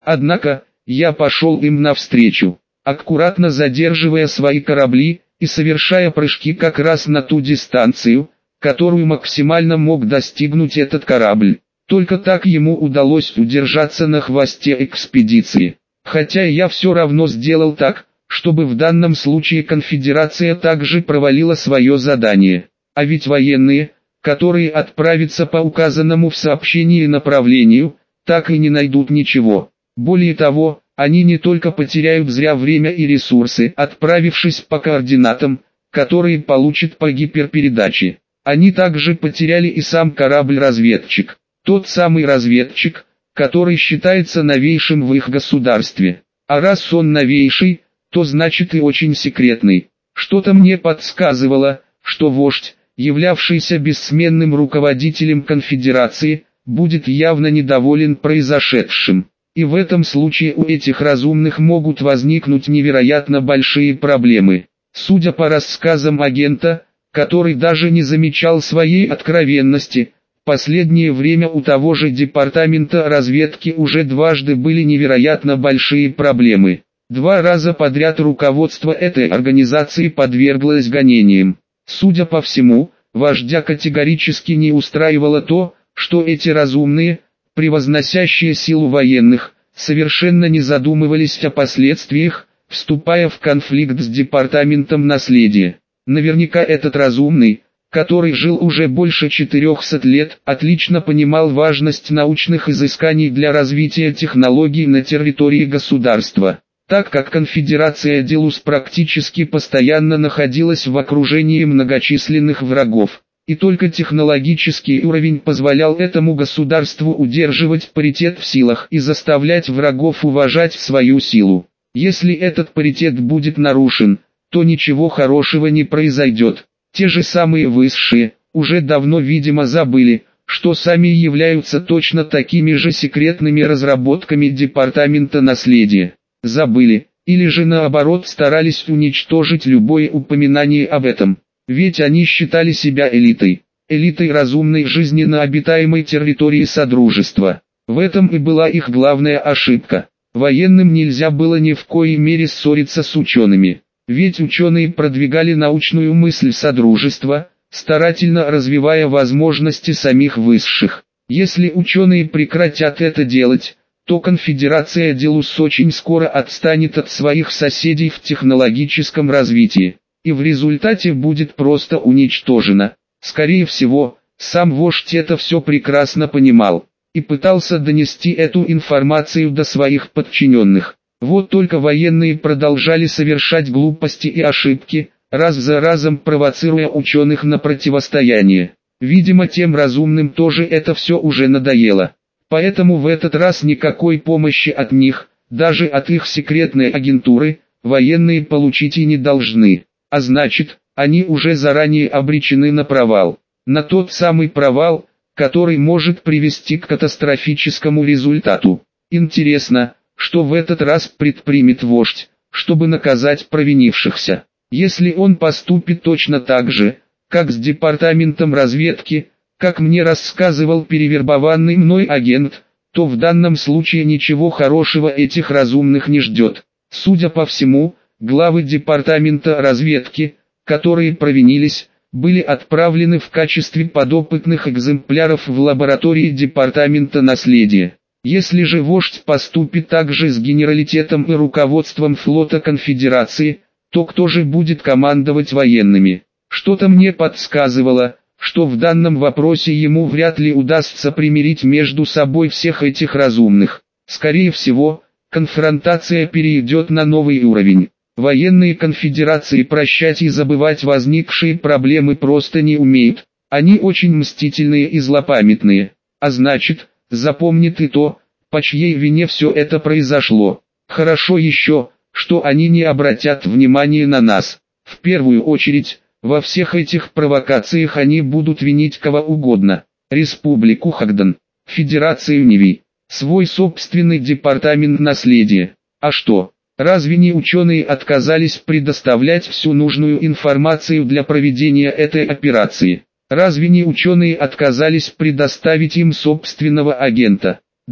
Однако, я пошел им навстречу, аккуратно задерживая свои корабли и совершая прыжки как раз на ту дистанцию, которую максимально мог достигнуть этот корабль. Только так ему удалось удержаться на хвосте экспедиции. Хотя я все равно сделал так, чтобы в данном случае конфедерация также провалила свое задание. А ведь военные, которые отправятся по указанному в сообщении направлению, так и не найдут ничего. Более того, они не только потеряют зря время и ресурсы, отправившись по координатам, которые получат по гиперпередаче. Они также потеряли и сам корабль-разведчик. Тот самый разведчик, который считается новейшим в их государстве. А раз он новейший, то значит и очень секретный. Что-то мне подсказывало, что вождь, являвшийся бессменным руководителем конфедерации, будет явно недоволен произошедшим. И в этом случае у этих разумных могут возникнуть невероятно большие проблемы. Судя по рассказам агента, который даже не замечал своей откровенности, в последнее время у того же департамента разведки уже дважды были невероятно большие проблемы. 2 раза подряд руководство этой организации подверглось гонениям. Судя по всему, вождя категорически не устраивало то, что эти разумные, превозносящие силу военных, совершенно не задумывались о последствиях, вступая в конфликт с департаментом наследия. Наверняка этот разумный, который жил уже больше 400 лет, отлично понимал важность научных изысканий для развития технологий на территории государства. Так как конфедерация Делус практически постоянно находилась в окружении многочисленных врагов, и только технологический уровень позволял этому государству удерживать паритет в силах и заставлять врагов уважать свою силу. Если этот паритет будет нарушен, то ничего хорошего не произойдет. Те же самые высшие, уже давно видимо забыли, что сами являются точно такими же секретными разработками департамента наследия. Забыли, или же наоборот старались уничтожить любое упоминание об этом. Ведь они считали себя элитой, элитой разумной жизни на обитаемой территории Содружества. В этом и была их главная ошибка. Военным нельзя было ни в коей мере ссориться с учеными. Ведь ученые продвигали научную мысль Содружества, старательно развивая возможности самих высших. Если ученые прекратят это делать, то конфедерация Делус очень скоро отстанет от своих соседей в технологическом развитии, и в результате будет просто уничтожена. Скорее всего, сам вождь это все прекрасно понимал, и пытался донести эту информацию до своих подчиненных. Вот только военные продолжали совершать глупости и ошибки, раз за разом провоцируя ученых на противостояние. Видимо, тем разумным тоже это все уже надоело. Поэтому в этот раз никакой помощи от них, даже от их секретной агентуры, военные получить и не должны. А значит, они уже заранее обречены на провал. На тот самый провал, который может привести к катастрофическому результату. Интересно, что в этот раз предпримет вождь, чтобы наказать провинившихся. Если он поступит точно так же, как с департаментом разведки, как мне рассказывал перевербованный мной агент, то в данном случае ничего хорошего этих разумных не ждет. Судя по всему, главы департамента разведки, которые провинились, были отправлены в качестве подопытных экземпляров в лаборатории департамента наследия. Если же вождь поступит так же с генералитетом и руководством флота конфедерации, то кто же будет командовать военными? Что-то мне подсказывало, что в данном вопросе ему вряд ли удастся примирить между собой всех этих разумных. Скорее всего, конфронтация перейдет на новый уровень. Военные конфедерации прощать и забывать возникшие проблемы просто не умеют. Они очень мстительные и злопамятные. А значит, запомнит и то, по чьей вине все это произошло. Хорошо еще, что они не обратят внимания на нас. В первую очередь, во всех этих провокациях они будут винить кого угодно. Республику Хагдан, Федерацию Неви, свой собственный департамент наследия. А что, разве не ученые отказались предоставлять всю нужную информацию для проведения этой операции? Разве не ученые отказались предоставить им собственного агента? Да,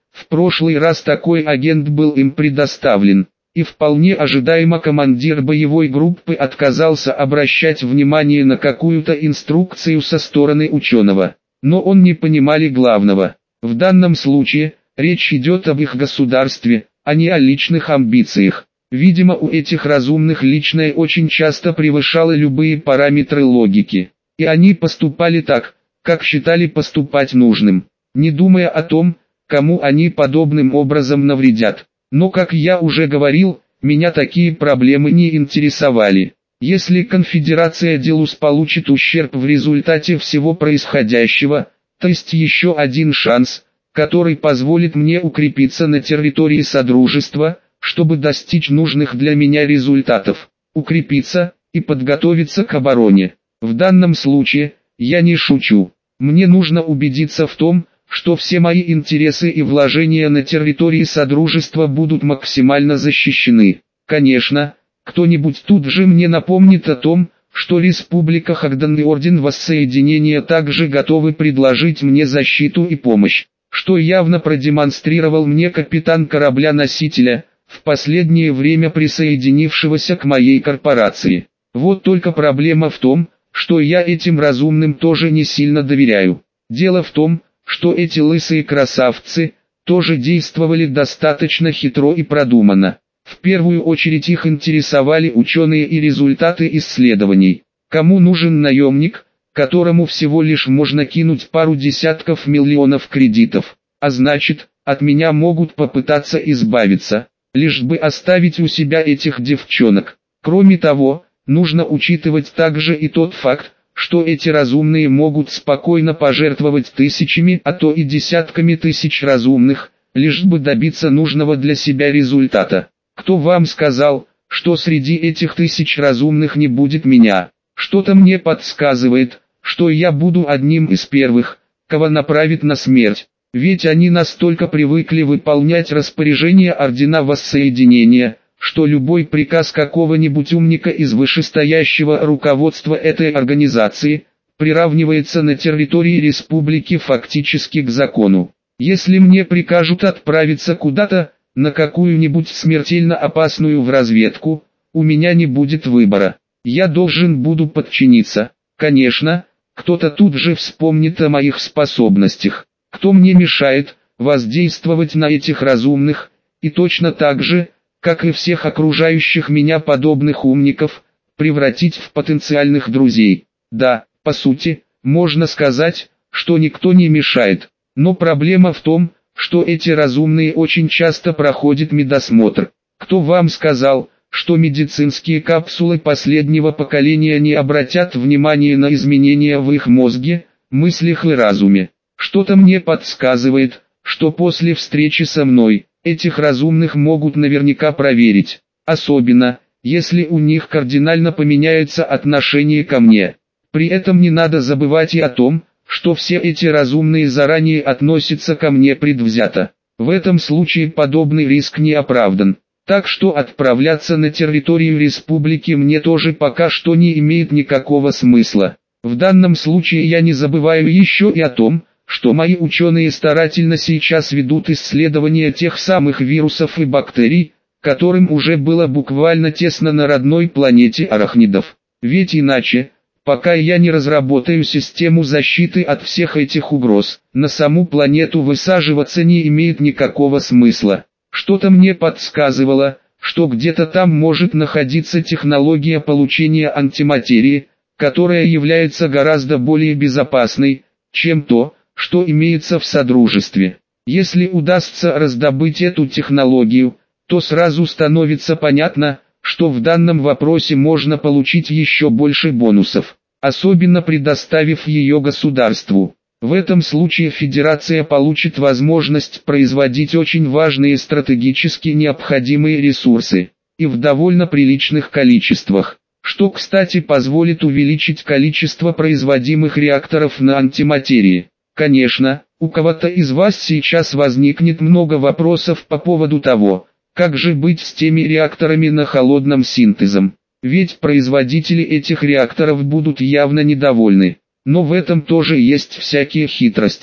В прошлый раз такой агент был им предоставлен, и вполне ожидаемо командир боевой группы отказался обращать внимание на какую-то инструкцию со стороны ученого. Но он не понимали главного. В данном случае, речь идет об их государстве, а не о личных амбициях. Видимо, у этих разумных личное очень часто превышало любые параметры логики. И они поступали так, как считали поступать нужным, не думая о том, кому они подобным образом навредят. Но, как я уже говорил, меня такие проблемы не интересовали. Если конфедерация Делус получит ущерб в результате всего происходящего, то есть еще один шанс, который позволит мне укрепиться на территории Содружества, чтобы достичь нужных для меня результатов, укрепиться и подготовиться к обороне. В данном случае, я не шучу. Мне нужно убедиться в том, что все мои интересы и вложения на территории Содружества будут максимально защищены. Конечно, кто-нибудь тут же мне напомнит о том, что Республика Хагдан и Орден Воссоединения также готовы предложить мне защиту и помощь, что явно продемонстрировал мне капитан корабля-носителя, в последнее время присоединившегося к моей корпорации. Вот только проблема в том, что я этим разумным тоже не сильно доверяю. Дело в том, что эти лысые красавцы тоже действовали достаточно хитро и продуманно. В первую очередь их интересовали ученые и результаты исследований. Кому нужен наемник, которому всего лишь можно кинуть пару десятков миллионов кредитов, а значит, от меня могут попытаться избавиться, лишь бы оставить у себя этих девчонок. Кроме того, нужно учитывать также и тот факт, что эти разумные могут спокойно пожертвовать тысячами, а то и десятками тысяч разумных, лишь бы добиться нужного для себя результата. Кто вам сказал, что среди этих тысяч разумных не будет меня? Что-то мне подсказывает, что я буду одним из первых, кого направит на смерть. Ведь они настолько привыкли выполнять распоряжения Ордена Воссоединения, что любой приказ какого-нибудь умника из вышестоящего руководства этой организации приравнивается на территории республики фактически к закону. Если мне прикажут отправиться куда-то, на какую-нибудь смертельно опасную в разведку, у меня не будет выбора. Я должен буду подчиниться. Конечно, кто-то тут же вспомнит о моих способностях. Кто мне мешает воздействовать на этих разумных, и точно так же, как и всех окружающих меня подобных умников, превратить в потенциальных друзей. Да, по сути, можно сказать, что никто не мешает. Но проблема в том, что эти разумные очень часто проходят медосмотр. Кто вам сказал, что медицинские капсулы последнего поколения не обратят внимания на изменения в их мозге, мыслях и разуме? Что-то мне подсказывает, что после встречи со мной, этих разумных могут наверняка проверить. Особенно, если у них кардинально поменяется отношение ко мне. При этом не надо забывать и о том, что все эти разумные заранее относятся ко мне предвзято. В этом случае подобный риск не оправдан. Так что отправляться на территорию республики мне тоже пока что не имеет никакого смысла. В данном случае я не забываю еще и о том, что мои ученые старательно сейчас ведут исследования тех самых вирусов и бактерий, которым уже было буквально тесно на родной планете арахнидов. Ведь иначе, пока я не разработаю систему защиты от всех этих угроз, на саму планету высаживаться не имеет никакого смысла. Что-то мне подсказывало, что где-то там может находиться технология получения антиматерии, которая является гораздо более безопасной, чем то, что имеется в Содружестве. Если удастся раздобыть эту технологию, то сразу становится понятно, что в данном вопросе можно получить еще больше бонусов, особенно предоставив ее государству. В этом случае Федерация получит возможность производить очень важные стратегически необходимые ресурсы, и в довольно приличных количествах, что, кстати, позволит увеличить количество производимых реакторов на антиматерии. Конечно, у кого-то из вас сейчас возникнет много вопросов по поводу того, как же быть с теми реакторами на холодном синтезом. Ведь производители этих реакторов будут явно недовольны. Но в этом тоже есть всякие хитрости.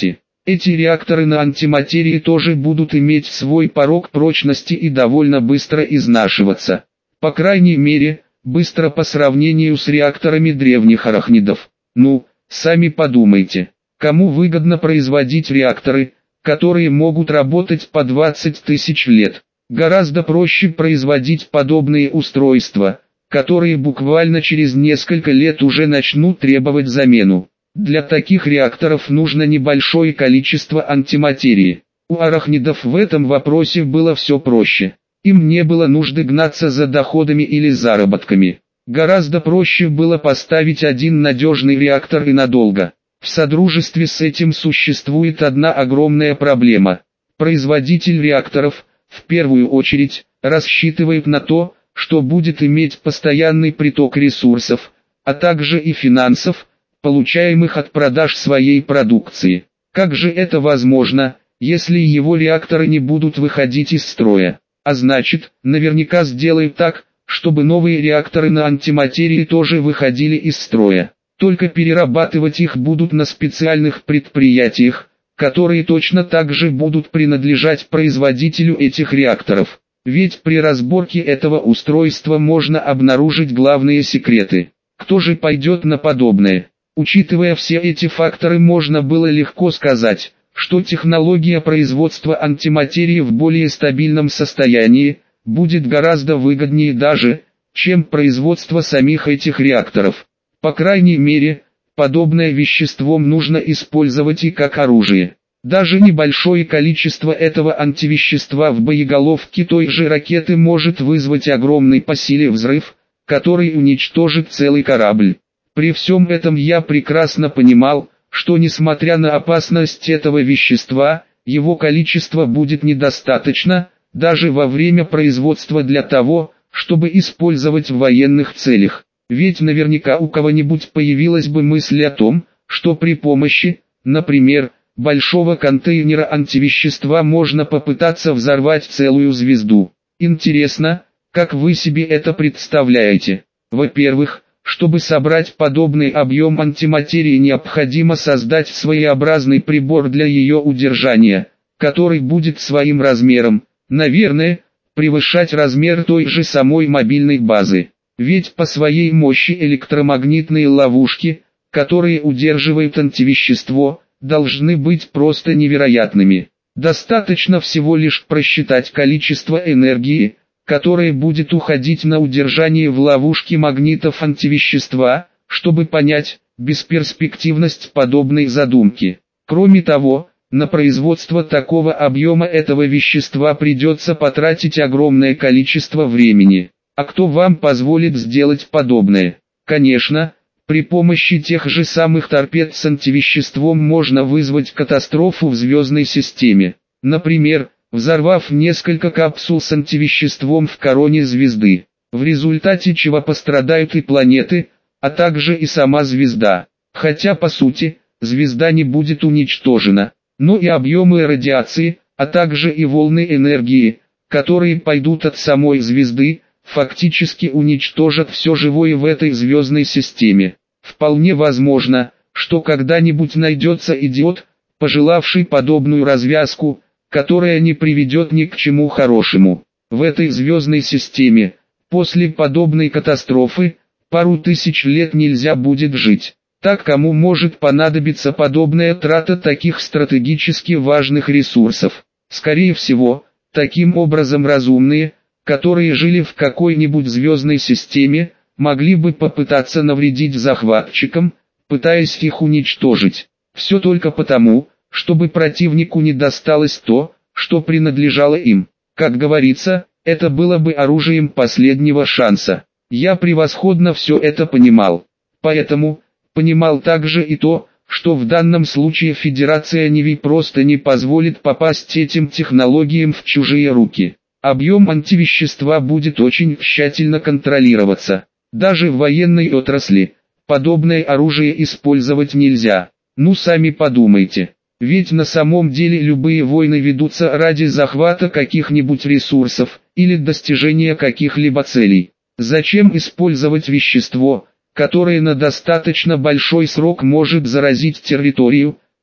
Эти реакторы на антиматерии тоже будут иметь свой порог прочности и довольно быстро изнашиваться. По крайней мере, быстро по сравнению с реакторами древних арахнидов. Ну, сами подумайте, кому выгодно производить реакторы, которые могут работать по 20 тысяч лет? Гораздо проще производить подобные устройства, которые буквально через несколько лет уже начнут требовать замену. Для таких реакторов нужно небольшое количество антиматерии. У арахнидов в этом вопросе было все проще. Им не было нужды гнаться за доходами или заработками. Гораздо проще было поставить один надежный реактор и надолго. В содружестве с этим существует одна огромная проблема. Производитель реакторов, в первую очередь, рассчитывает на то, что будет иметь постоянный приток ресурсов, а также и финансов, получаемых от продаж своей продукции. Как же это возможно, если его реакторы не будут выходить из строя? А значит, наверняка сделает так, чтобы новые реакторы на антиматерии тоже выходили из строя. Только перерабатывать их будут на специальных предприятиях, которые точно так же будут принадлежать производителю этих реакторов. Ведь при разборке этого устройства можно обнаружить главные секреты. Кто же пойдет на подобное? Учитывая все эти факторы, можно было легко сказать, что технология производства антиматерии в более стабильном состоянии будет гораздо выгоднее даже, чем производство самих этих реакторов. По крайней мере, подобное вещество нужно использовать и как оружие. Даже небольшое количество этого антивещества в боеголовке той же ракеты может вызвать огромный по силе взрыв, который уничтожит целый корабль. При всем этом я прекрасно понимал, что несмотря на опасность этого вещества, его количество будет недостаточно, даже во время производства для того, чтобы использовать в военных целях. Ведь наверняка у кого-нибудь появилась бы мысль о том, что при помощи, например, большого контейнера антивещества можно попытаться взорвать целую звезду. Интересно, как вы себе это представляете? Во-первых, чтобы собрать подобный объем антиматерии, необходимо создать своеобразный прибор для ее удержания, который будет своим размером, наверное, превышать размер той же самой мобильной базы. Ведь по своей мощи электромагнитные ловушки, которые удерживают антивещество, должны быть просто невероятными. Достаточно всего лишь просчитать количество энергии, которое будет уходить на удержание в ловушке магнитов антивещества, чтобы понять бесперспективность подобной задумки. Кроме того, на производство такого объема этого вещества придется потратить огромное количество времени. А кто вам позволит сделать подобное? Конечно, при помощи тех же самых торпед с антивеществом можно вызвать катастрофу в звездной системе. Например, взорвав несколько капсул с антивеществом в короне звезды, в результате чего пострадают и планеты, а также и сама звезда. Хотя по сути, звезда не будет уничтожена, но и объемы радиации, а также и волны энергии, которые пойдут от самой звезды, фактически уничтожат все живое в этой звездной системе. Вполне возможно, что когда-нибудь найдется идиот, пожелавший подобную развязку, которая не приведет ни к чему хорошему. В этой звездной системе, после подобной катастрофы, пару тысяч лет нельзя будет жить. Так кому может понадобиться подобная трата таких стратегически важных ресурсов? Скорее всего, таким образом разумные, которые жили в какой-нибудь звездной системе, могли бы попытаться навредить захватчикам, пытаясь их уничтожить. Все только потому, чтобы противнику не досталось то, что принадлежало им. Как говорится, это было бы оружием последнего шанса. Я превосходно все это понимал. Поэтому, понимал также и то, что в данном случае Федерация Неви просто не позволит попасть этим технологиям в чужие руки. Объем антивещества будет очень тщательно контролироваться. Даже в военной отрасли подобное оружие использовать нельзя. Ну сами подумайте. Ведь на самом деле любые войны ведутся ради захвата каких-нибудь ресурсов, или достижения каких-либо целей. Зачем использовать вещество, которое на достаточно большой срок может заразить территорию,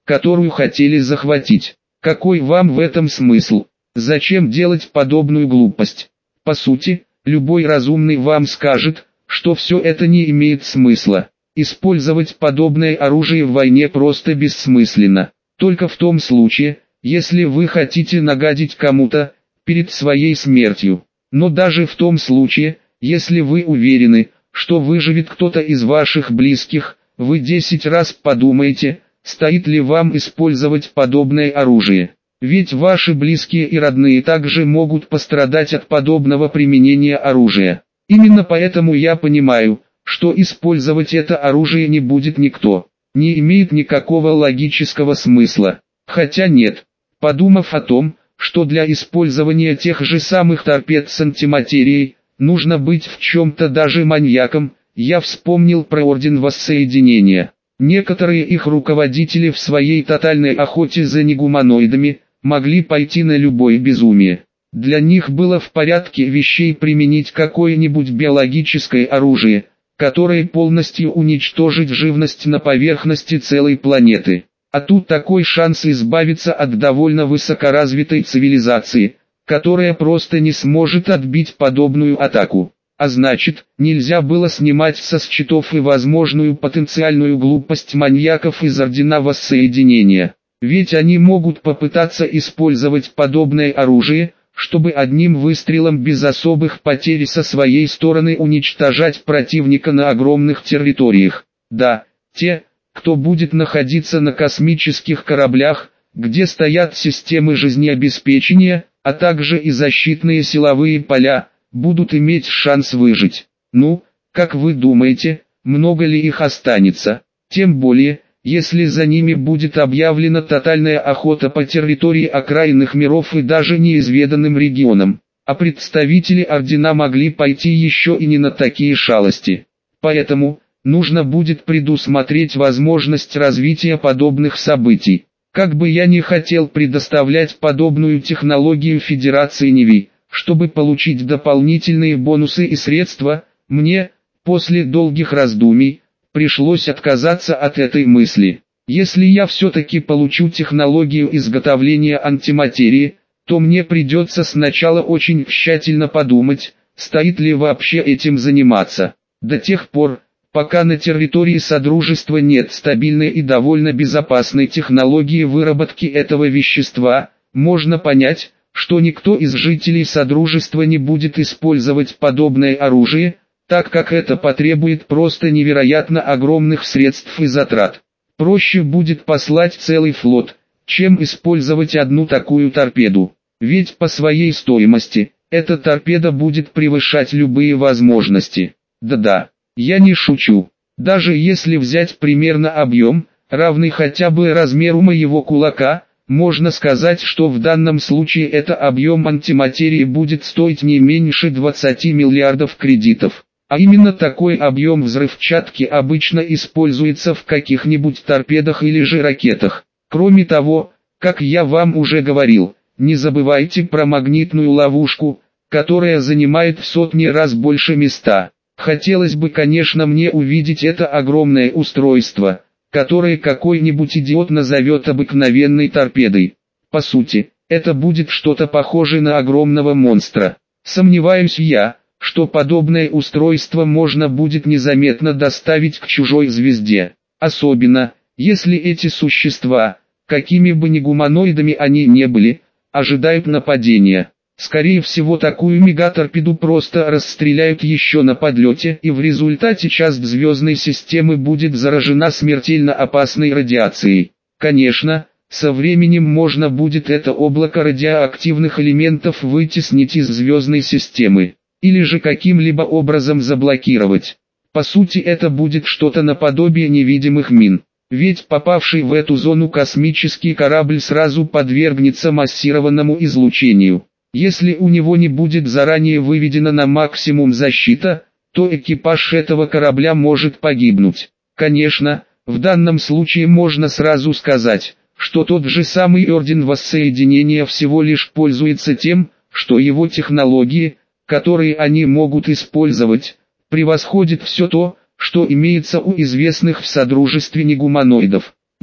которую хотели захватить. Какой вам в этом смысл? Зачем делать подобную глупость? По сути, любой разумный вам скажет, что все это не имеет смысла. Использовать подобное оружие в войне просто бессмысленно. Только в том случае, если вы хотите нагадить кому-то перед своей смертью. Но даже в том случае, если вы уверены, что выживет кто-то из ваших близких, вы 10 раз подумайте, стоит ли вам использовать подобное оружие. Ведь ваши близкие и родные также могут пострадать от подобного применения оружия. Именно поэтому я понимаю, что использовать это оружие не будет никто. Не имеет никакого логического смысла. Хотя нет. Подумав о том, что для использования тех же самых торпед с антиматерией, нужно быть в чем-то даже маньяком, я вспомнил про Орден Воссоединения. Некоторые их руководители в своей тотальной охоте за негуманоидами могли пойти на любое безумие. Для них было в порядке вещей применить какое-нибудь биологическое оружие, которое полностью уничтожит живность на поверхности целой планеты. А тут такой шанс избавиться от довольно высокоразвитой цивилизации, которая просто не сможет отбить подобную атаку. А значит, нельзя было снимать со счетов и возможную потенциальную глупость маньяков из Ордена Воссоединения. Ведь они могут попытаться использовать подобное оружие, чтобы одним выстрелом без особых потерь со своей стороны уничтожать противника на огромных территориях. Да, те, кто будет находиться на космических кораблях, где стоят системы жизнеобеспечения, а также и защитные силовые поля, будут иметь шанс выжить. Ну, как вы думаете, много ли их останется? Тем более, если за ними будет объявлена тотальная охота по территории окраинных миров и даже неизведанным регионам. А представители Ордена могли пойти еще и не на такие шалости. Поэтому, нужно будет предусмотреть возможность развития подобных событий. Как бы я ни хотел предоставлять подобную технологию Федерации Неви, чтобы получить дополнительные бонусы и средства, мне, после долгих раздумий, пришлось отказаться от этой мысли. Если я все-таки получу технологию изготовления антиматерии, то мне придется сначала очень тщательно подумать, стоит ли вообще этим заниматься. До тех пор, пока на территории Содружества нет стабильной и довольно безопасной технологии выработки этого вещества, можно понять, что никто из жителей Содружества не будет использовать подобное оружие, так как это потребует просто невероятно огромных средств и затрат. Проще будет послать целый флот, чем использовать одну такую торпеду. Ведь по своей стоимости, эта торпеда будет превышать любые возможности. Да-да, я не шучу. Даже если взять примерно объем, равный хотя бы размеру моего кулака, можно сказать, что в данном случае это объем антиматерии будет стоить не меньше 20 миллиардов кредитов. А именно такой объем взрывчатки обычно используется в каких-нибудь торпедах или же ракетах. Кроме того, как я вам уже говорил, не забывайте про магнитную ловушку, которая занимает в сотни раз больше места. Хотелось бы, конечно, мне увидеть это огромное устройство, которое какой-нибудь идиот назовет обыкновенной торпедой. По сути, это будет что-то похожее на огромного монстра. Сомневаюсь я, что подобное устройство можно будет незаметно доставить к чужой звезде. Особенно, если эти существа, какими бы ни гуманоидами они не были, ожидают нападения. Скорее всего, такую мегаторпеду просто расстреляют еще на подлете, и в результате часть звездной системы будет заражена смертельно опасной радиацией. Конечно, со временем можно будет это облако радиоактивных элементов вытеснить из звездной системы, или же каким-либо образом заблокировать. По сути, это будет что-то наподобие невидимых мин. Ведь попавший в эту зону космический корабль сразу подвергнется массированному излучению. Если у него не будет заранее выведена на максимум защита, то экипаж этого корабля может погибнуть. Конечно, в данном случае можно сразу сказать, что тот же самый Орден Воссоединения всего лишь пользуется тем, что его технологии, которые они могут использовать, превосходят все то, что имеется у известных в Содружестве негуманоидов.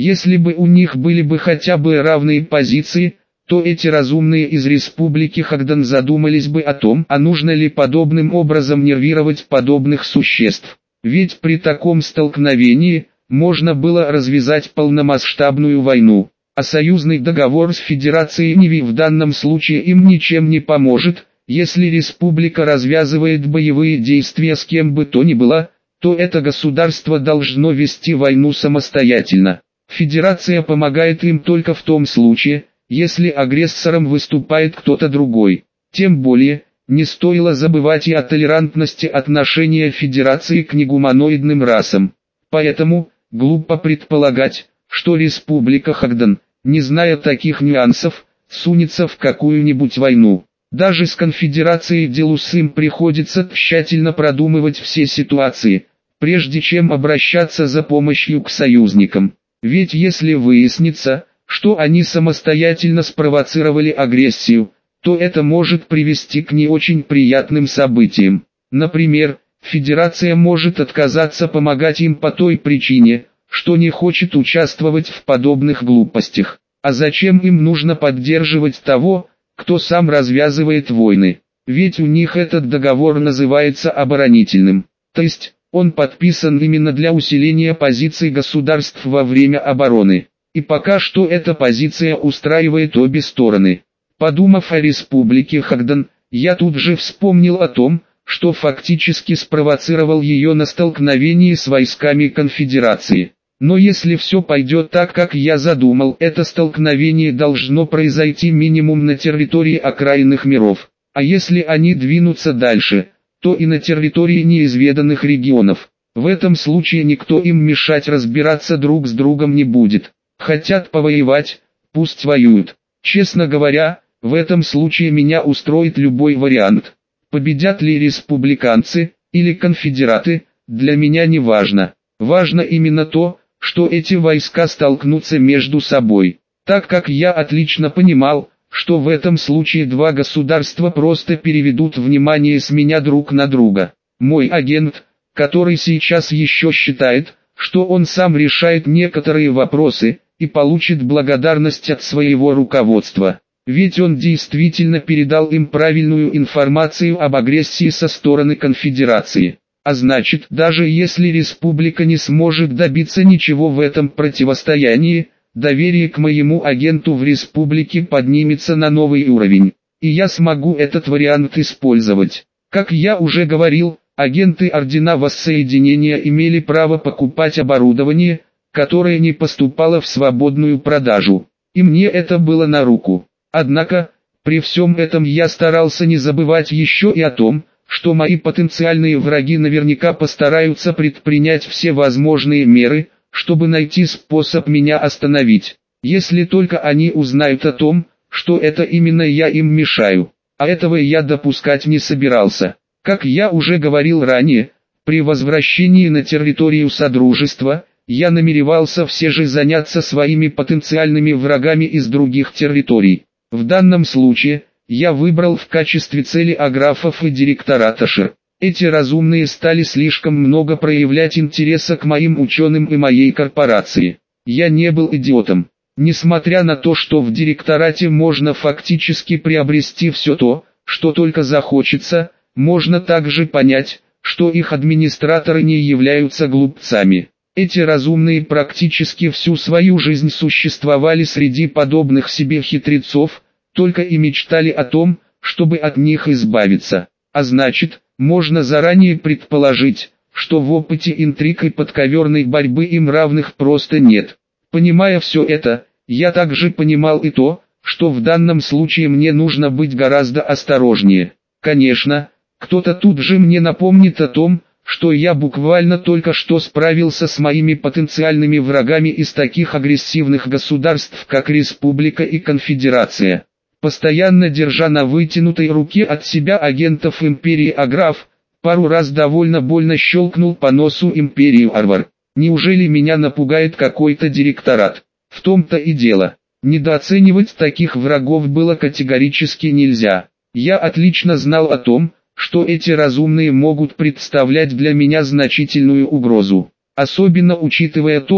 Если бы у них были бы хотя бы равные позиции, то эти разумные из Республики Хагдан задумались бы о том, а нужно ли подобным образом нервировать подобных существ. Ведь при таком столкновении можно было развязать полномасштабную войну, а союзный договор с Федерацией Ниви в данном случае им ничем не поможет. Если республика развязывает боевые действия с кем бы то ни было, то это государство должно вести войну самостоятельно. Федерация помогает им только в том случае, если агрессором выступает кто-то другой. Тем более, не стоило забывать и о толерантности отношения Федерации к негуманоидным расам. Поэтому, глупо предполагать, что Республика Хагдан, не зная таких нюансов, сунется в какую-нибудь войну. Даже с Конфедерацией Делусым приходится тщательно продумывать все ситуации, прежде чем обращаться за помощью к союзникам. Ведь если выяснится, что они самостоятельно спровоцировали агрессию, то это может привести к не очень приятным событиям. Например, Федерация может отказаться помогать им по той причине, что не хочет участвовать в подобных глупостях. А зачем им нужно поддерживать того, кто сам развязывает войны? Ведь у них этот договор называется оборонительным. То есть, он подписан именно для усиления позиций государств во время обороны. И пока что эта позиция устраивает обе стороны. Подумав о Республике Хагдан, я тут же вспомнил о том, что фактически спровоцировал ее на столкновение с войсками Конфедерации. Но если все пойдет так, как я задумал, это столкновение должно произойти минимум на территории окраинных миров. А если они двинутся дальше, то и на территории неизведанных регионов. В этом случае никто им мешать разбираться друг с другом не будет. Хотят повоевать, пусть воюют. Честно говоря, в этом случае меня устроит любой вариант. Победят ли республиканцы или конфедераты, для меня не важно. Важно именно то, что эти войска столкнутся между собой. Так как я отлично понимал, что в этом случае два государства просто переведут внимание с меня друг на друга. Мой агент, который сейчас еще считает, что он сам решает некоторые вопросы, и получит благодарность от своего руководства. Ведь он действительно передал им правильную информацию об агрессии со стороны Конфедерации. А значит, даже если республика не сможет добиться ничего в этом противостоянии, доверие к моему агенту в республике поднимется на новый уровень. И я смогу этот вариант использовать. Как я уже говорил, агенты Ордена Воссоединения имели право покупать оборудование, которое не поступало в свободную продажу. И мне это было на руку. Однако, при всем этом я старался не забывать еще и о том, что мои потенциальные враги наверняка постараются предпринять все возможные меры, чтобы найти способ меня остановить. Если только они узнают о том, что это именно я им мешаю. А этого я допускать не собирался. Как я уже говорил ранее, при возвращении на территорию Содружества, я намеревался все же заняться своими потенциальными врагами из других территорий. В данном случае, я выбрал в качестве цели аграфов и директората ШИР. Эти разумные стали слишком много проявлять интереса к моим ученым и моей корпорации. Я не был идиотом. Несмотря на то, что в директорате можно фактически приобрести все то, что только захочется, можно также понять, что их администраторы не являются глупцами. Эти разумные практически всю свою жизнь существовали среди подобных себе хитрецов, только и мечтали о том, чтобы от них избавиться. А значит, можно заранее предположить, что в опыте интриг и подковерной борьбы им равных просто нет. Понимая все это, я также понимал и то, что в данном случае мне нужно быть гораздо осторожнее. Конечно, кто-то тут же мне напомнит о том, что я буквально только что справился с моими потенциальными врагами из таких агрессивных государств, как Республика и Конфедерация. Постоянно держа на вытянутой руке от себя агентов Империи Аграф, пару раз довольно больно щелкнул по носу Империю Арвар. Неужели меня напугает какой-то директорат? В том-то и дело. Недооценивать таких врагов было категорически нельзя. Я отлично знал о том, что эти разумные могут представлять для меня значительную угрозу. Особенно учитывая то,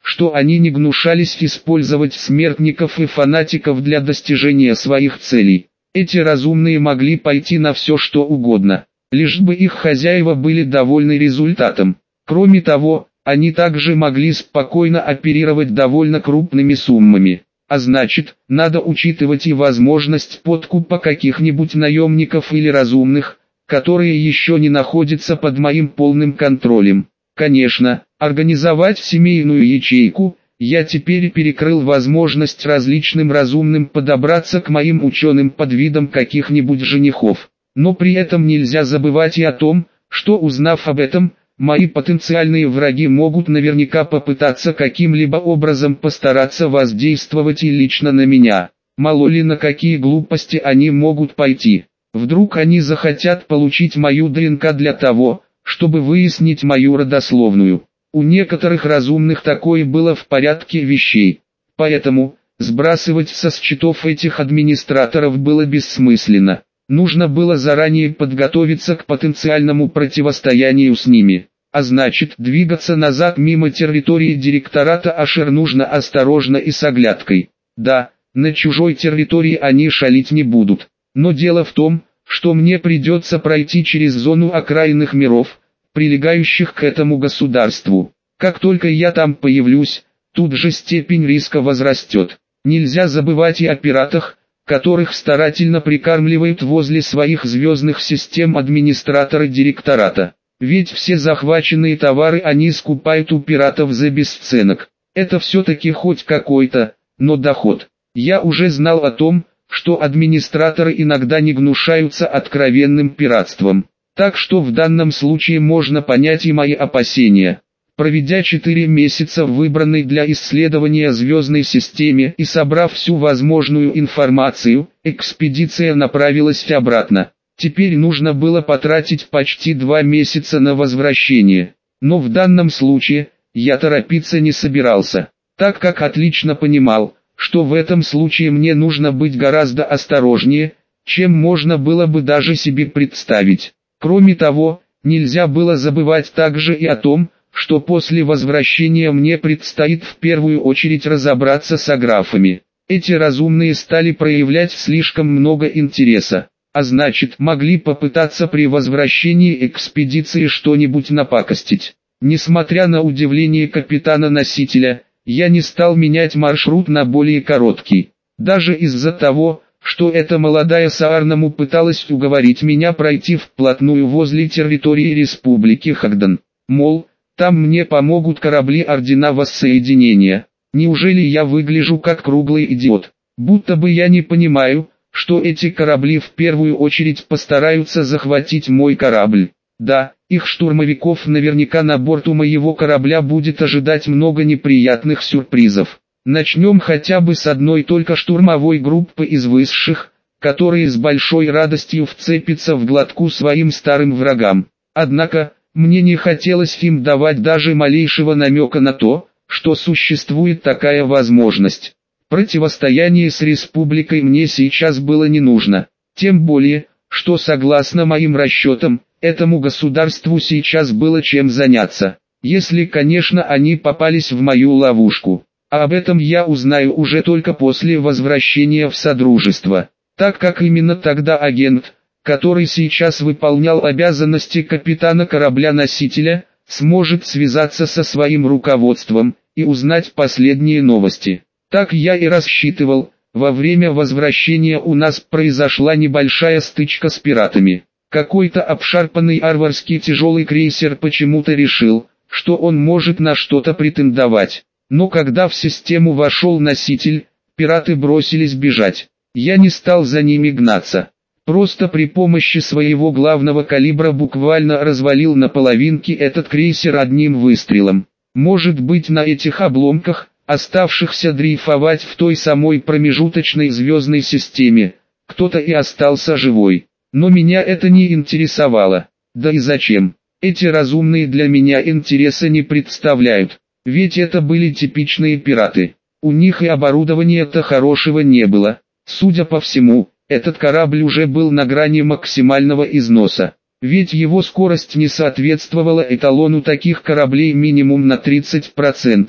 что они не гнушались использовать смертников и фанатиков для достижения своих целей. Эти разумные могли пойти на все что угодно, лишь бы их хозяева были довольны результатом. Кроме того, они также могли спокойно оперировать довольно крупными суммами. А значит, надо учитывать и возможность подкупа каких-нибудь наемников или разумных, которые еще не находятся под моим полным контролем. Конечно, организовать семейную ячейку, я теперь перекрыл возможность различным разумным подобраться к моим ученым под видом каких-нибудь женихов. Но при этом нельзя забывать и о том, что узнав об этом, мои потенциальные враги могут наверняка попытаться каким-либо образом постараться воздействовать и лично на меня. Мало ли на какие глупости они могут пойти. Вдруг они захотят получить мою ДНК для того, чтобы выяснить мою родословную. У некоторых разумных такое было в порядке вещей. Поэтому, сбрасывать со счетов этих администраторов было бессмысленно. Нужно было заранее подготовиться к потенциальному противостоянию с ними. А значит, двигаться назад мимо территории директората Ашер нужно осторожно и с оглядкой. Да, на чужой территории они шалить не будут. Но дело в том, что мне придется пройти через зону окраинных миров, прилегающих к этому государству. Как только я там появлюсь, тут же степень риска возрастет. Нельзя забывать и о пиратах, которых старательно прикармливают возле своих звездных систем администраторы директората. Ведь все захваченные товары они скупают у пиратов за бесценок. Это все-таки хоть какой-то, но доход. Я уже знал о том, что администраторы иногда не гнушаются откровенным пиратством. Так что в данном случае можно понять и мои опасения. Проведя 4 месяца в выбранной для исследования звездной системе и собрав всю возможную информацию, экспедиция направилась обратно. Теперь нужно было потратить почти 2 месяца на возвращение. Но в данном случае, я торопиться не собирался, так как отлично понимал, что в этом случае мне нужно быть гораздо осторожнее, чем можно было бы даже себе представить. Кроме того, нельзя было забывать также и о том, что после возвращения мне предстоит в первую очередь разобраться с аграфами. Эти разумные стали проявлять слишком много интереса, а значит могли попытаться при возвращении экспедиции что-нибудь напакостить. Несмотря на удивление капитана-носителя, я не стал менять маршрут на более короткий. Даже из-за того, что эта молодая Саарнаму пыталась уговорить меня пройти вплотную возле территории Республики Хагдан. Мол, там мне помогут корабли Ордена Воссоединения. Неужели я выгляжу как круглый идиот? Будто бы я не понимаю, что эти корабли в первую очередь постараются захватить мой корабль. Да, их штурмовиков наверняка на борту моего корабля будет ожидать много неприятных сюрпризов. Начнем хотя бы с одной только штурмовой группы из высших, которые с большой радостью вцепятся в глотку своим старым врагам. Однако, мне не хотелось им давать даже малейшего намека на то, что существует такая возможность. Противостояние с республикой мне сейчас было не нужно, тем более, что согласно моим расчетам, этому государству сейчас было чем заняться, если, конечно, они попались в мою ловушку. А об этом я узнаю уже только после возвращения в Содружество, так как именно тогда агент, который сейчас выполнял обязанности капитана корабля-носителя, сможет связаться со своим руководством и узнать последние новости. Так я и рассчитывал. Во время возвращения у нас произошла небольшая стычка с пиратами. Какой-то обшарпанный арварский тяжелый крейсер почему-то решил, что он может на что-то претендовать. Но когда в систему вошел носитель, пираты бросились бежать. Я не стал за ними гнаться. Просто при помощи своего главного калибра буквально развалил на половинки этот крейсер одним выстрелом. Может быть, на этих обломках, оставшихся дрейфовать в той самой промежуточной звездной системе, кто-то и остался живой. Но меня это не интересовало. Да и зачем? Эти разумные для меня интереса не представляют. Ведь это были типичные пираты. У них и оборудования-то хорошего не было. Судя по всему, этот корабль уже был на грани максимального износа. Ведь его скорость не соответствовала эталону таких кораблей минимум на 30%.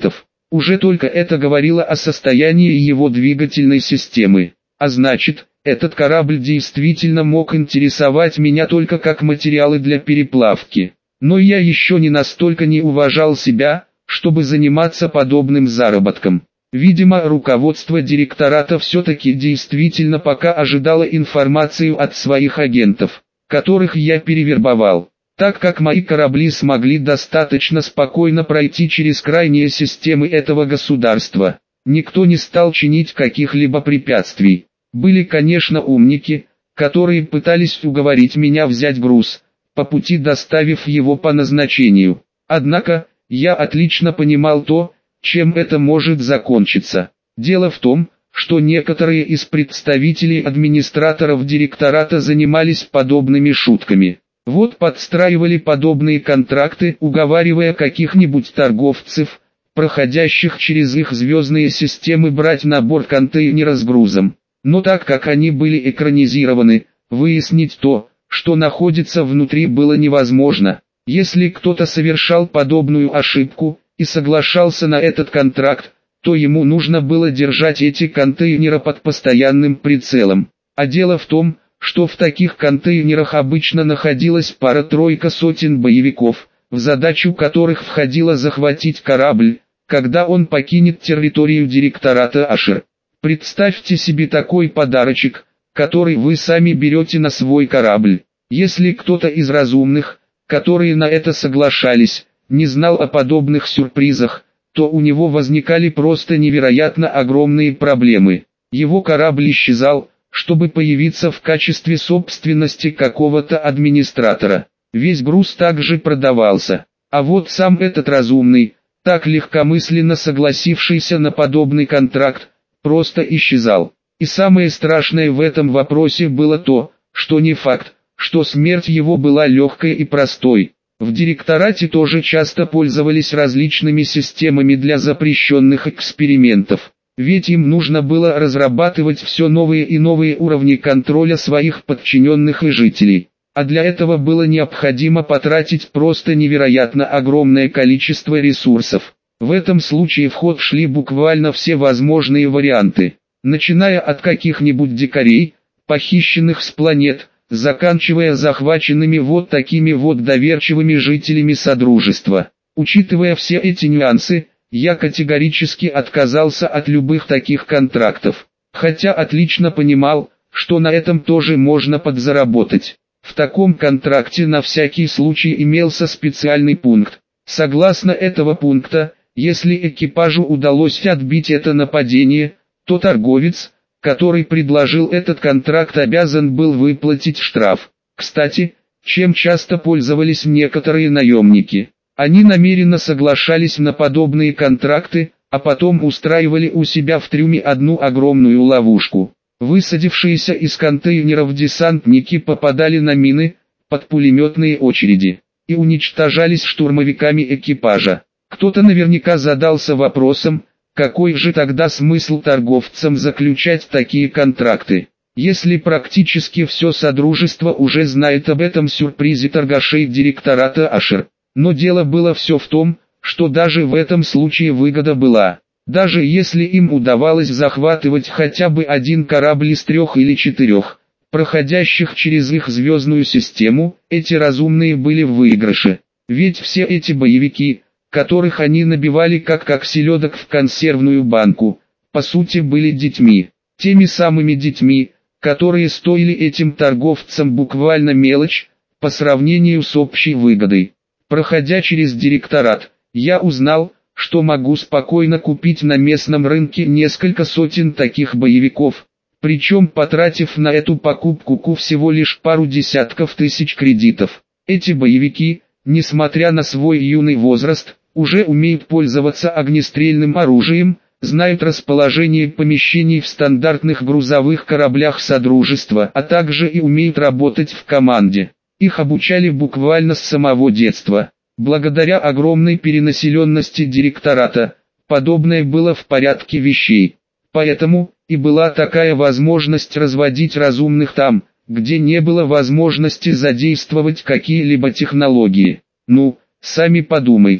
Уже только это говорило о состоянии его двигательной системы. А значит, этот корабль действительно мог интересовать меня только как материалы для переплавки. Но я еще не настолько не уважал себя, чтобы заниматься подобным заработком. Видимо, руководство директората все-таки действительно пока ожидало информацию от своих агентов, которых я перевербовал. Так как мои корабли смогли достаточно спокойно пройти через крайние системы этого государства, никто не стал чинить каких-либо препятствий. Были, конечно, умники, которые пытались уговорить меня взять груз, по пути доставив его по назначению. Однако, я отлично понимал то, чем это может закончиться. Дело в том, что некоторые из представителей администраторов директората занимались подобными шутками. Вот подстраивали подобные контракты, уговаривая каких-нибудь торговцев, проходящих через их звездные системы, брать на борт контейнера с грузом. Но так как они были экранизированы, выяснить то, что находится внутри, было невозможно. Если кто-то совершал подобную ошибку и соглашался на этот контракт, то ему нужно было держать эти контейнеры под постоянным прицелом. А дело в том, что в таких контейнерах обычно находилась пара-тройка сотен боевиков, в задачу которых входило захватить корабль, когда он покинет территорию директората Ашер. Представьте себе такой подарочек, который вы сами берете на свой корабль. Если кто-то из разумных, которые на это соглашались, не знал о подобных сюрпризах, то у него возникали просто невероятно огромные проблемы. Его корабль исчезал, чтобы появиться в качестве собственности какого-то администратора. Весь груз также продавался. А вот сам этот разумный, так легкомысленно согласившийся на подобный контракт, просто исчезал. И самое страшное в этом вопросе было то, что не факт, что смерть его была легкой и простой. В директорате тоже часто пользовались различными системами для запрещенных экспериментов. Ведь им нужно было разрабатывать все новые и новые уровни контроля своих подчиненных и жителей. А для этого было необходимо потратить просто невероятно огромное количество ресурсов. В этом случае в ход шли буквально все возможные варианты, начиная от каких-нибудь дикарей, похищенных с планет, заканчивая захваченными вот такими вот доверчивыми жителями Содружества. Учитывая все эти нюансы, я категорически отказался от любых таких контрактов, хотя отлично понимал, что на этом тоже можно подзаработать. В таком контракте на всякий случай имелся специальный пункт. Согласно этого пункта, если экипажу удалось отбить это нападение, то торговец, который предложил этот контракт, обязан был выплатить штраф. Кстати, чем часто пользовались некоторые наемники. Они намеренно соглашались на подобные контракты, а потом устраивали у себя в трюме одну огромную ловушку. Высадившиеся из контейнеров десантники попадали на мины, под пулеметные очереди, и уничтожались штурмовиками экипажа. Кто-то наверняка задался вопросом, какой же тогда смысл торговцам заключать такие контракты, если практически все Содружество уже знает об этом сюрпризе торгашей директората Ашер. Но дело было все в том, что даже в этом случае выгода была. Даже если им удавалось захватывать хотя бы один корабль из 3 или 4, проходящих через их звездную систему, эти разумные были в выигрыше. Ведь все эти боевики, которых они набивали как селедок в консервную банку, по сути были детьми. Теми самыми детьми, которые стоили этим торговцам буквально мелочь, по сравнению с общей выгодой. Проходя через директорат, я узнал, что могу спокойно купить на местном рынке несколько сотен таких боевиков, причем потратив на эту покупку всего лишь пару десятков тысяч кредитов. Эти боевики, несмотря на свой юный возраст, уже умеют пользоваться огнестрельным оружием, знают расположение помещений в стандартных грузовых кораблях Содружества, а также и умеют работать в команде. Их обучали буквально с самого детства. Благодаря огромной перенаселенности директората, подобное было в порядке вещей. Поэтому и была такая возможность разводить разумных там, где не было возможности задействовать какие-либо технологии. Ну, сами подумайте.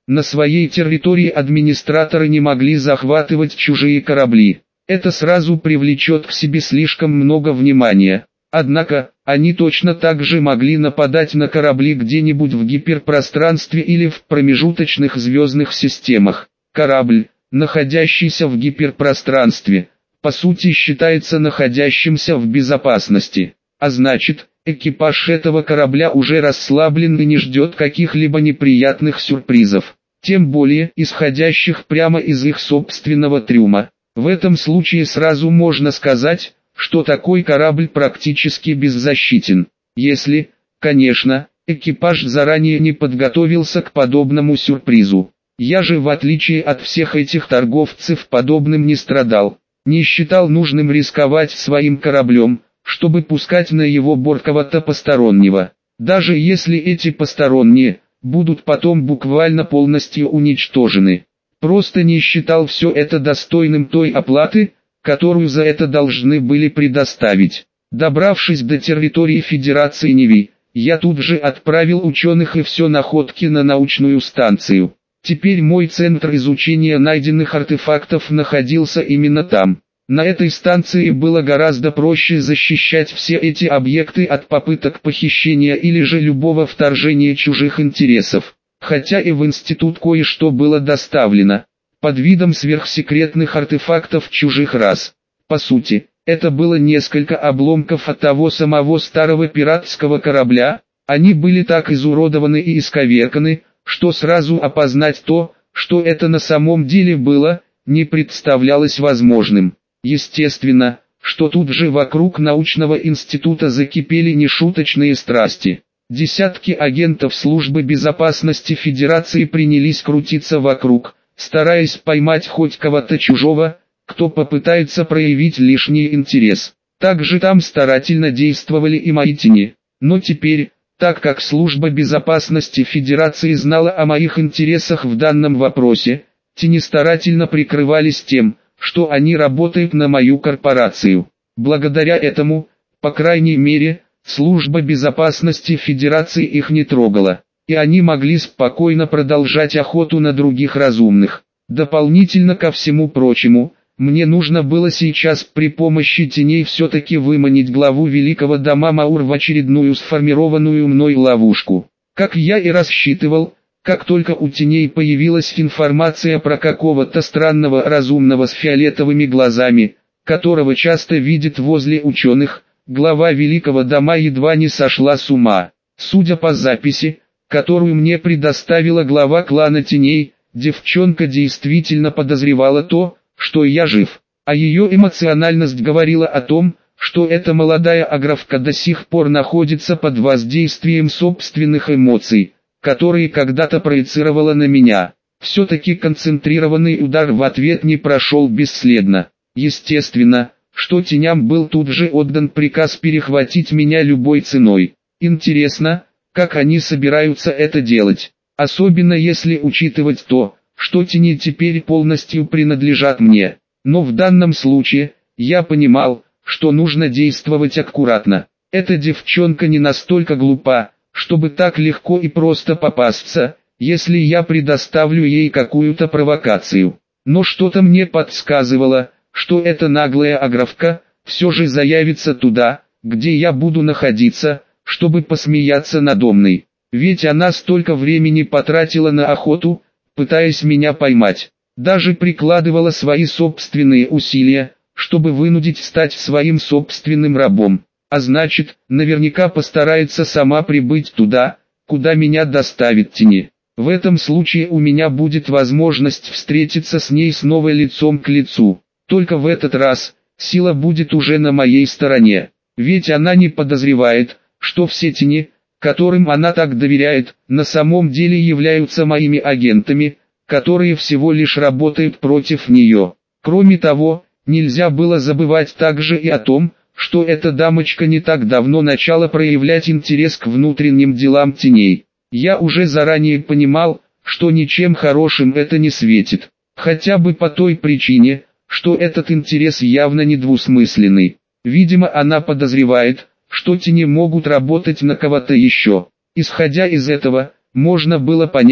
На своей территории администраторы не могли захватывать чужие корабли. Это сразу привлечет к себе слишком много внимания. Однако, они точно так же могли нападать на корабли где-нибудь в гиперпространстве или в промежуточных звездных системах. Корабль, находящийся в гиперпространстве, по сути считается находящимся в безопасности. А значит, экипаж этого корабля уже расслаблен и не ждет каких-либо неприятных сюрпризов, тем более исходящих прямо из их собственного трюма. В этом случае сразу можно сказать, что такой корабль практически беззащитен, если, конечно, экипаж заранее не подготовился к подобному сюрпризу. Я же, в отличие от всех этих торговцев, подобным не страдал, не считал нужным рисковать своим кораблем, чтобы пускать на его борт кого-то постороннего. Даже если эти посторонние будут потом буквально полностью уничтожены. Просто не считал все это достойным той оплаты, которую за это должны были предоставить. Добравшись до территории Федерации Неви, я тут же отправил ученых и все находки на научную станцию. Теперь мой центр изучения найденных артефактов находился именно там. На этой станции было гораздо проще защищать все эти объекты от попыток похищения или же любого вторжения чужих интересов. Хотя и в институт кое-что было доставлено, под видом сверхсекретных артефактов чужих рас. По сути, это было несколько обломков от того самого старого пиратского корабля, они были так изуродованы и исковерканы, что сразу опознать то, что это на самом деле было, не представлялось возможным. Естественно, что тут же вокруг научного института закипели нешуточные страсти. Десятки агентов службы безопасности Федерации принялись крутиться вокруг, стараясь поймать хоть кого-то чужого, кто попытается проявить лишний интерес. Также там старательно действовали и мои тени. Но теперь, так как служба безопасности Федерации знала о моих интересах в данном вопросе, тени старательно прикрывались тем, что они работают на мою корпорацию. Благодаря этому, по крайней мере, служба безопасности Федерации их не трогала, и они могли спокойно продолжать охоту на других разумных. Дополнительно ко всему прочему, мне нужно было сейчас при помощи теней все-таки выманить главу Великого Дома Маур в очередную сформированную мной ловушку. Как я и рассчитывал, как только у теней появилась информация про какого-то странного разумного с фиолетовыми глазами, которого часто видят возле ученых, глава Великого Дома едва не сошла с ума. Судя по записи, которую мне предоставила глава клана теней, девчонка действительно подозревала то, что я жив, а ее эмоциональность говорила о том, что эта молодая аграфка до сих пор находится под воздействием собственных эмоций, которые когда-то проецировала на меня. Все-таки концентрированный удар в ответ не прошел бесследно. Естественно, что теням был тут же отдан приказ перехватить меня любой ценой. Интересно, как они собираются это делать, особенно если учитывать то, что тени теперь полностью принадлежат мне. Но в данном случае, я понимал, что нужно действовать аккуратно. Эта девчонка не настолько глупа, чтобы так легко и просто попасться, если я предоставлю ей какую-то провокацию. Но что-то мне подсказывало, что эта наглая аграфка все же заявится туда, где я буду находиться, чтобы посмеяться надо мной. Ведь она столько времени потратила на охоту, пытаясь меня поймать. Даже прикладывала свои собственные усилия, чтобы вынудить стать своим собственным рабом. А значит, наверняка постарается сама прибыть туда, куда меня доставит тени. В этом случае у меня будет возможность встретиться с ней снова лицом к лицу. Только в этот раз, сила будет уже на моей стороне. Ведь она не подозревает, что все тени, которым она так доверяет, на самом деле являются моими агентами, которые всего лишь работают против нее. Кроме того, нельзя было забывать также и о том, что эта дамочка не так давно начала проявлять интерес к внутренним делам теней. Я уже заранее понимал, что ничем хорошим это не светит, хотя бы по той причине, что этот интерес явно недвусмысленный. Видимо, она подозревает, что тени могут работать на кого-то еще. Исходя из этого, можно было понять,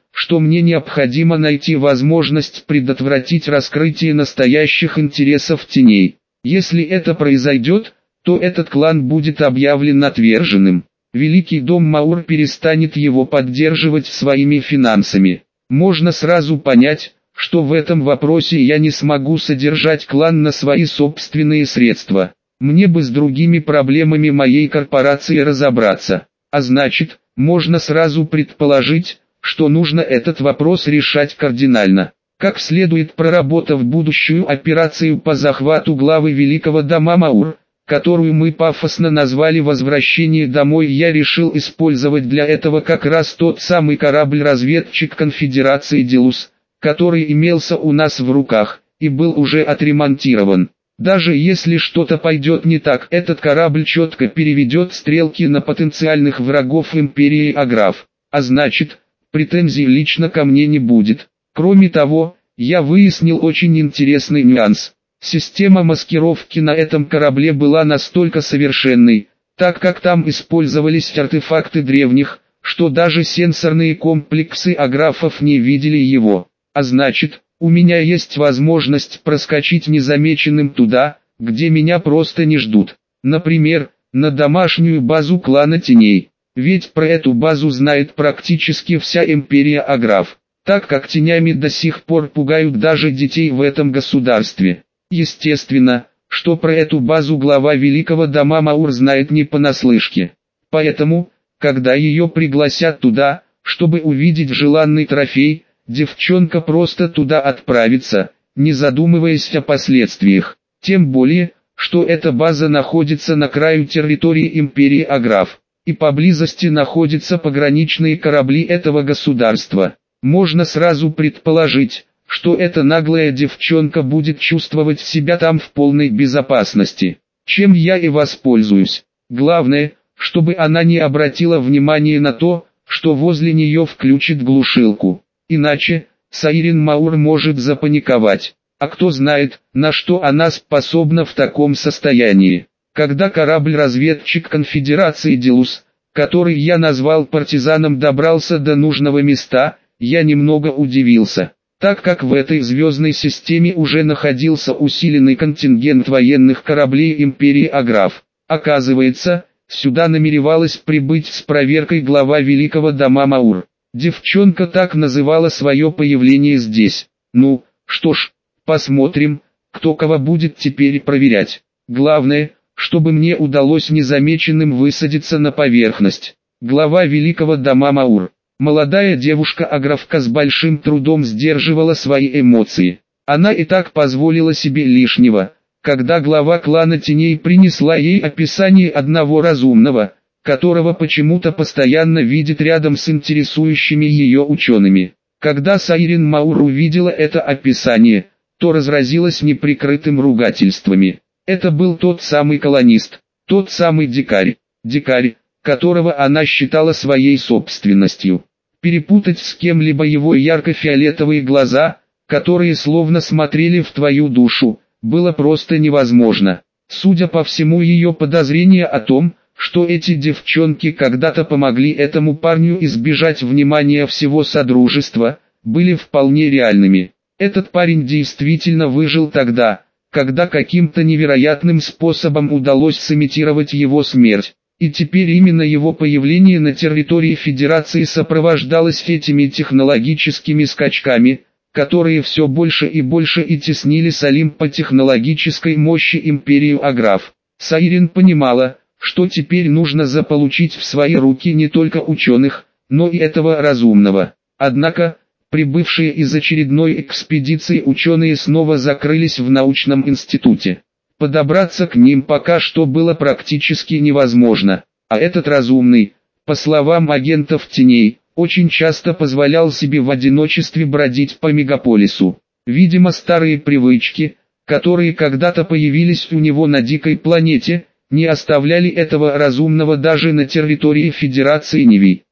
что мне необходимо найти возможность предотвратить раскрытие настоящих интересов теней. Если это произойдет, то этот клан будет объявлен отверженным. Великий дом Маур перестанет его поддерживать своими финансами. Можно сразу понять, что в этом вопросе я не смогу содержать клан на свои собственные средства. Мне бы с другими проблемами моей корпорации разобраться. А значит, можно сразу предположить, что нужно этот вопрос решать кардинально. Как следует проработав будущую операцию по захвату главы Великого дома Маур, которую мы пафосно назвали «Возвращение домой», я решил использовать для этого как раз тот самый корабль-разведчик Конфедерации Делус, который имелся у нас в руках, и был уже отремонтирован. Даже если что-то пойдет не так, этот корабль четко переведет стрелки на потенциальных врагов Империи Аграф, а значит, претензий лично ко мне не будет. Кроме того, я выяснил очень интересный нюанс. Система маскировки на этом корабле была настолько совершенной, так как там использовались артефакты древних, что даже сенсорные комплексы аграфов не видели его. А значит, у меня есть возможность проскочить незамеченным туда, где меня просто не ждут. Например, на домашнюю базу клана Теней. Ведь про эту базу знает практически вся Империя Аграф, так как тенями до сих пор пугают даже детей в этом государстве. Естественно, что про эту базу глава Великого дома Маур знает не понаслышке. Поэтому, когда ее пригласят туда, чтобы увидеть желанный трофей, девчонка просто туда отправится, не задумываясь о последствиях. Тем более, что эта база находится на краю территории Империи Аграф, и поблизости находятся пограничные корабли этого государства. Можно сразу предположить, что эта наглая девчонка будет чувствовать себя там в полной безопасности, чем я и воспользуюсь. Главное, чтобы она не обратила внимания на то, что возле нее включит глушилку. Иначе, Сайрин Маур может запаниковать. А кто знает, на что она способна в таком состоянии. Когда корабль-разведчик Конфедерации Делус, который я назвал партизаном, добрался до нужного места, я немного удивился, так как в этой звездной системе уже находился усиленный контингент военных кораблей Империи Аграф. Оказывается, сюда намеревалась прибыть с проверкой глава Великого дома Маур. Девчонка так называла свое появление здесь. Ну, что ж, посмотрим, кто кого будет теперь проверять. Главное, чтобы мне удалось незамеченным высадиться на поверхность. Глава Великого дома Маур. Молодая девушка-аграфка с большим трудом сдерживала свои эмоции. Она и так позволила себе лишнего, когда глава клана Теней принесла ей описание одного разумного, которого почему-то постоянно видит рядом с интересующими ее учеными. Когда Сайрин Маур увидела это описание, то разразилась неприкрытым ругательствами. Это был тот самый колонист, тот самый дикарь, которого она считала своей собственностью. Перепутать с кем-либо его ярко-фиолетовые глаза, которые словно смотрели в твою душу, было просто невозможно. Судя по всему, ее подозрения о том, что эти девчонки когда-то помогли этому парню избежать внимания всего Содружества, были вполне реальными. Этот парень действительно выжил тогда, когда каким-то невероятным способом удалось сымитировать его смерть. И теперь именно его появление на территории Федерации сопровождалось этими технологическими скачками, которые все больше и больше и теснили с Олимпа технологической мощи Империю Аграф. Сайрин понимала, что теперь нужно заполучить в свои руки не только ученых, но и этого разумного. Однако, прибывшие из очередной экспедиции ученые снова закрылись в научном институте. Подобраться к ним пока что было практически невозможно, а этот разумный, по словам агентов Теней, очень часто позволял себе в одиночестве бродить по мегаполису. Видимо, старые привычки, которые когда-то появились у него на дикой планете, не оставляли этого разумного даже на территории Федерации Неви.